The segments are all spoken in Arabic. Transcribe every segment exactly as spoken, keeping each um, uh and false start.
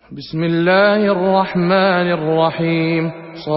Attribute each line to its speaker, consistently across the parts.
Speaker 1: بسم الله الرحمن الرحيم.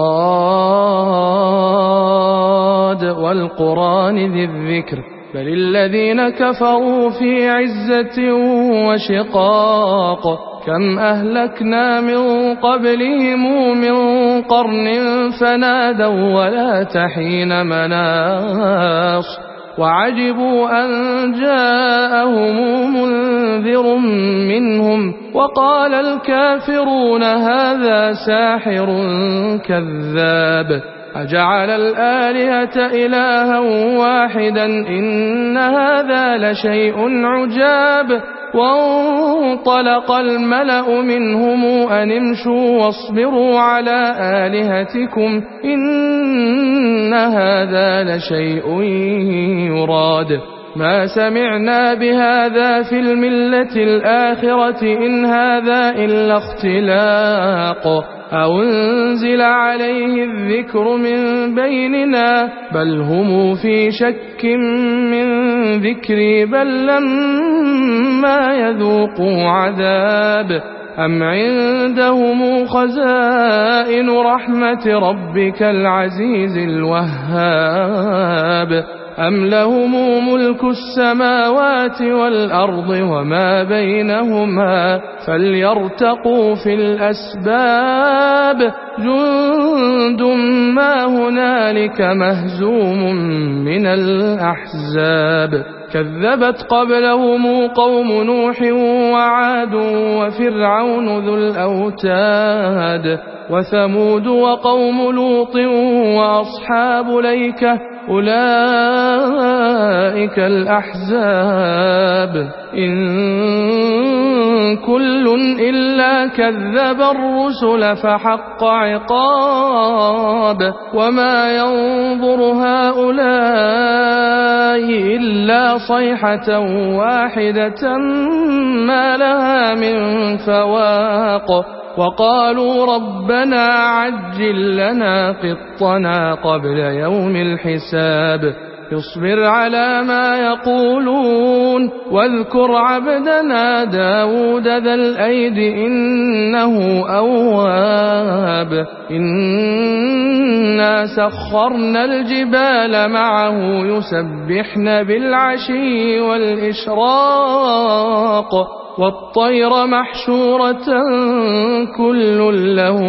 Speaker 1: صاد والقرآن ذي الذكر بل الذين كفروا في عزة وشقاق كم أهلكنا من قبلهم من قرن فنادوا ولا تحين مناص وعجبوا أن جاءهم منذر منهم وقال الكافرون هذا ساحر كذاب أجعل الآلهة إلها واحدا إن هذا لشيء عجاب وانطلق الملأ منهم أن امشوا واصبروا على آلهتكم إن هذا لشيء يراد ما سمعنا بهذا في الملة الآخرة إن هذا إلا اختلاق أو انزل عليه الذكر من بيننا بل هم في شك من ذكري بل لما يذوقوا عذاب أم عندهم خزائن رحمة ربك العزيز الوهاب أم لهم ملك السماوات والأرض وما بينهما فليرتقوا في الأسباب جند ما هنالك مهزوم من الأحزاب كذبت قبلهم قوم نوح وعاد وفرعون ذو الأوتاد وثمود وقوم لوط وأصحاب ليكة أولئك الأحزاب إن كل إلا كذب الرسل فحق عقاب وما ينظر هؤلاء إلا صيحة واحدة ما لها من فواق وقالوا ربنا عجل لنا قطنا قبل يوم الحساب اصبر على ما يقولون واذكر عبدنا داود ذا الأيد إنه أواب إنا سخرنا الجبال معه يسبحن بالعشي والإشراق والطير محشورة كل له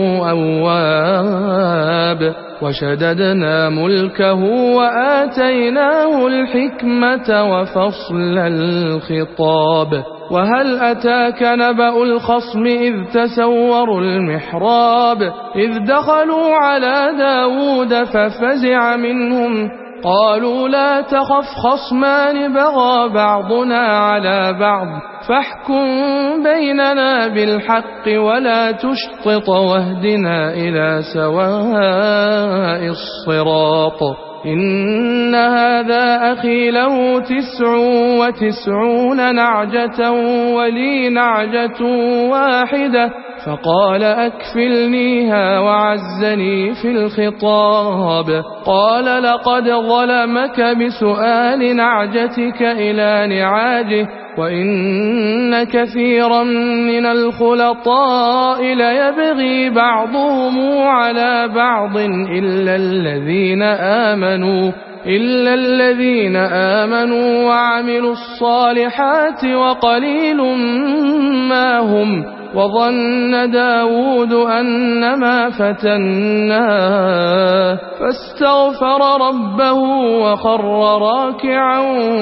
Speaker 1: أواب وشددنا ملكه وآتيناه الحكمة وفصل الخطاب وهل أتاك نبأ الخصم إذ تسوروا المحراب إذ دخلوا على داود ففزع منهم قالوا لا تخف خصمان بغى بعضنا على بعض فاحكم بيننا بالحق ولا تشطط واهدنا إلى سواء الصراط إن هذا أخي له تسع وتسعون نعجة ولي نعجة واحدة فقال أكفلنيها وعزني في الخطاب قال لقد ظلمك بسؤال نعجتك إلى نعاجه وإن كثيرا من الخلطاء ليبغي بعضهم على بعض إلا الذين آمنوا إلا الذين آمنوا وعملوا الصالحات وقليل ما هم وظن داود أنما فتناه فاستغفر ربه وخر راكعا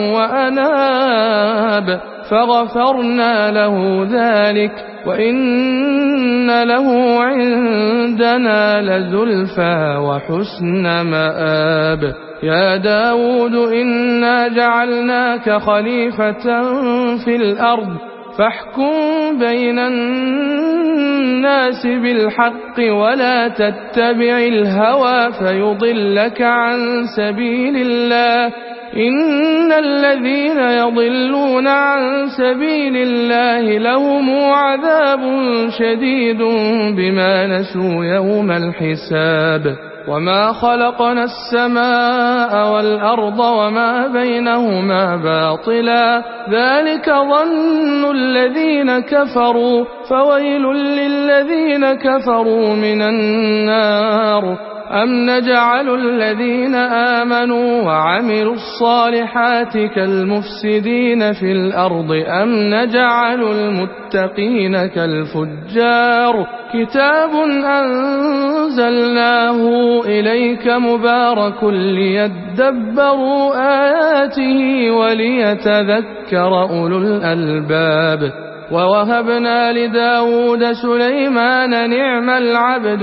Speaker 1: وأناب فغفرنا له ذلك وإن له عندنا لزلفى وحسن مآب يا داود إنا جعلناك خليفة في الأرض فاحكم بين الناس بالحق ولا تتبع الهوى فيضلك عن سبيل الله إن الذين يضلون عن سبيل الله لهم عذاب شديد بما نسوا يوم الحساب وما خلقنا السماء والأرض وما بينهما باطلا ذلك ظن الذين كفروا فويل للذين كفروا من النار أم نجعل الذين آمنوا وعملوا الصالحات كالمفسدين في الأرض أم نجعل المتقين كالفجار كتاب أنزلناه إليك مبارك ليدبروا آياته وليتذكر أولو الألباب ووهبنا لداود سليمان نعم العبد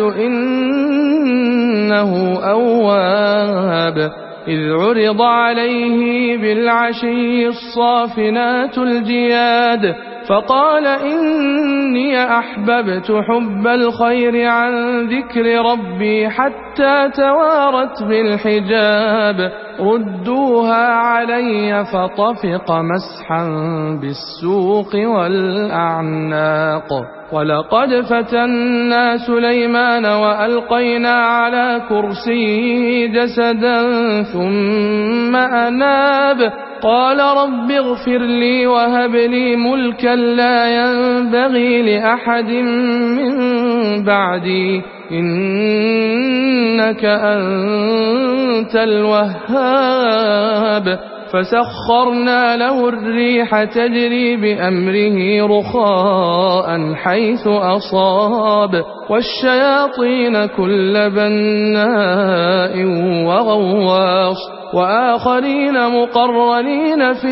Speaker 1: إنه أواب إذ عرض عليه بالعشي الصافنات الجياد فقال إني أحببت حب الخير عن ذكر ربي حتى توارت بالحجاب ردوها علي فطفق مسحا بالسوق والأعناق ولقد فتنا سليمان وألقينا على كرسيه جسدا ثم أناب قال رب اغفر لي وهب لي ملكا لا ينبغي لأحد من بعدي إنك أنت الوهاب فسخرنا له الريح تجري بأمره رخاء حيث أصاب والشياطين كل بناء وغواص وآخرين مقرنين في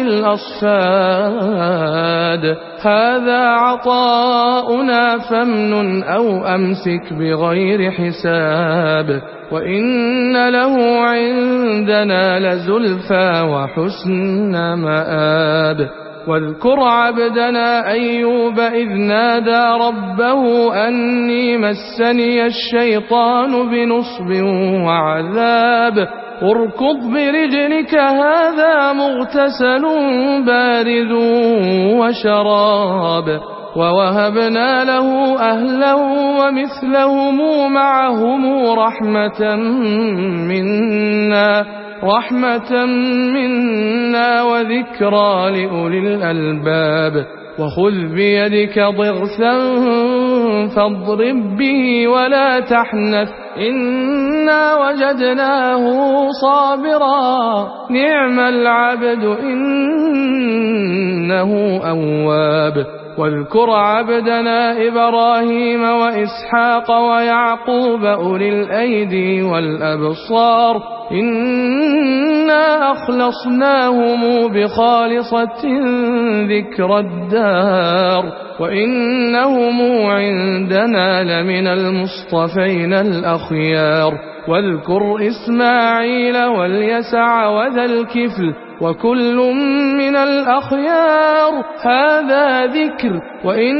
Speaker 1: الأصفاد هذا عطاؤنا فامنن أو أمسك بغير حساب وإن له عندنا لزلفى وحسن مآب واذكر عبدنا أيوب إذ نادى ربه أني مسني الشيطان بنصب وعذاب اركض برجلك هذا مغتسل بارد وشراب ووهبنا له أهلا ومثلهم معهم رحمة منا رحمة منا وذكرى لأولي الألباب وخذ بيدك ضغثا فاضرب به ولا تحنث إنا وجدناه صابرا نعم العبد إنه أواب واذكر عبدنا إبراهيم وإسحاق ويعقوب أولي الأيدي والأبصار إنا أخلصناهم بخالصة ذكر الدار وإنهم عندنا لمن المصطفين الأخيار واذكر إسماعيل واليسع وذا الكفل وكل من الأخيار هذا ذكر وإن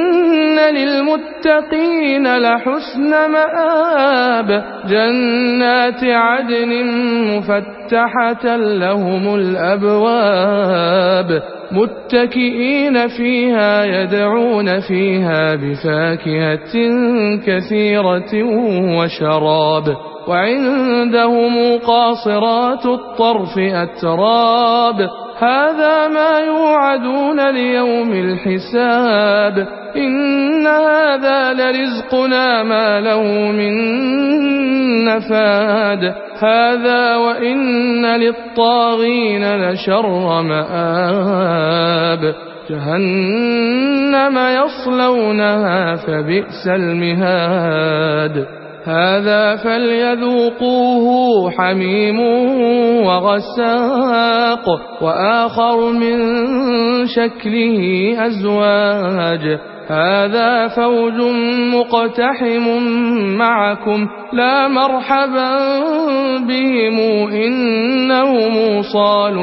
Speaker 1: للمتقين لحسن مآب جنات عدن مفتحة لهم الأبواب متكئين فيها يدعون فيها بفاكهة كثيرة وشراب وعندهم قاصرات الطرف أتراب هذا ما يوعدون ليوم الحساب إن هذا لرزقنا ما له من نفاد هذا وإن للطاغين لشر مآب جهنم يصلونها فبئس المهاد هذا فليذوقوه حميم وغساق وآخر من شكله أزواج هذا فوج مقتحم معكم لا مرحبا بهم إنهم صالوا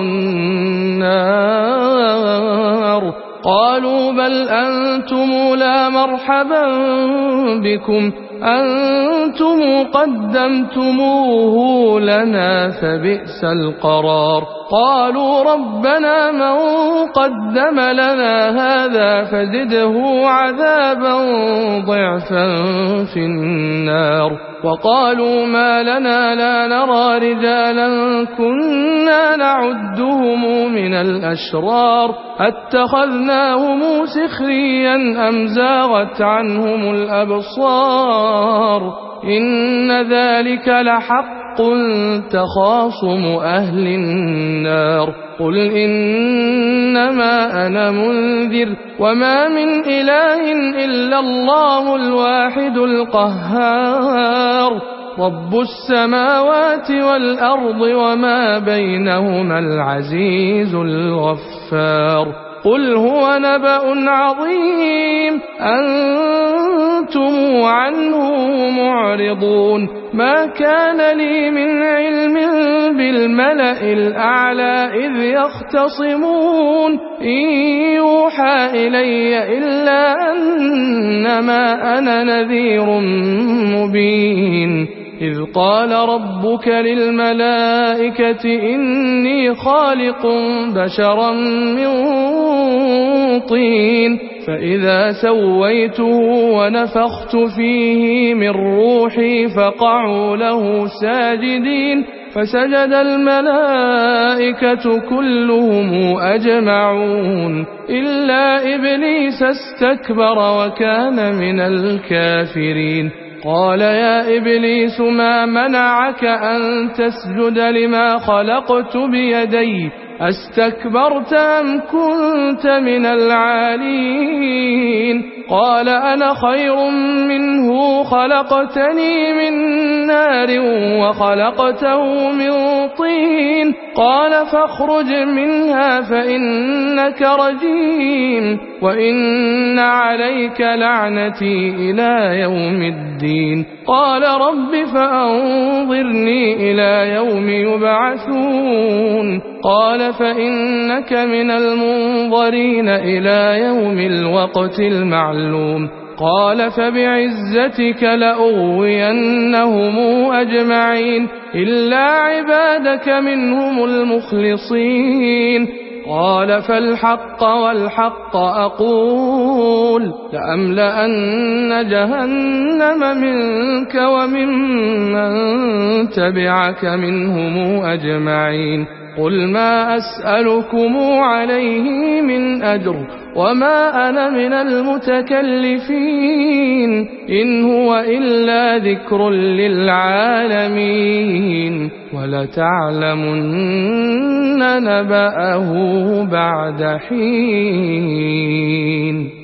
Speaker 1: النار قالوا بل أنتم لا مرحبا بكم أنتم قدمتموه لنا فبئس القرار قالوا ربنا من قدم لنا هذا فزده عذابا ضعفا في النار وقالوا ما لنا لا نرى رجالا كنا نعدهم من الأشرار أتخذناهم سخريا أم زاغت عنهم الأبصار إن ذلك لحق تخاصم أهل النار قل إنما أنا منذر وما من إله إلا الله الواحد القهار رب السماوات والأرض وما بينهما العزيز الغفار قل هو نبأ عظيم أنتم عنه معرضون ما كان لي من علم بالملأ الأعلى إذ يختصمون إن يوحى إلي إلا أنما أنا نذير مبين إذ قال ربك للملائكة إني خالق بشرا من طين فإذا سويته ونفخت فيه من روحي فقعوا له ساجدين فسجد الملائكة كلهم أجمعون إلا إبليس استكبر وكان من الكافرين قال يا إبليس ما منعك أن تسجد لما خلقت بيدي أستكبرت أم كنت من العالين قال أنا خير منه خلقتني من نار وخلقته من طين قال فاخرج منها فإنك رجيم وإن عليك لعنتي إلى يوم الدين قال رب فأنظرني إلى يوم يبعثون قال فإنك من المنظرين إلى يوم الوقت المعلوم قال فبعزتك لأغوينهم أجمعين إلا عبادك منهم المخلصين قال فالحق والحق أقول لأملأن جهنم منك وممن تبعك منهم أجمعين قل ما أسألكم عليه من أجر وما أنا من المتكلفين إن هو إلا ذكر للعالمين ولتعلمن نبأه بعد حين.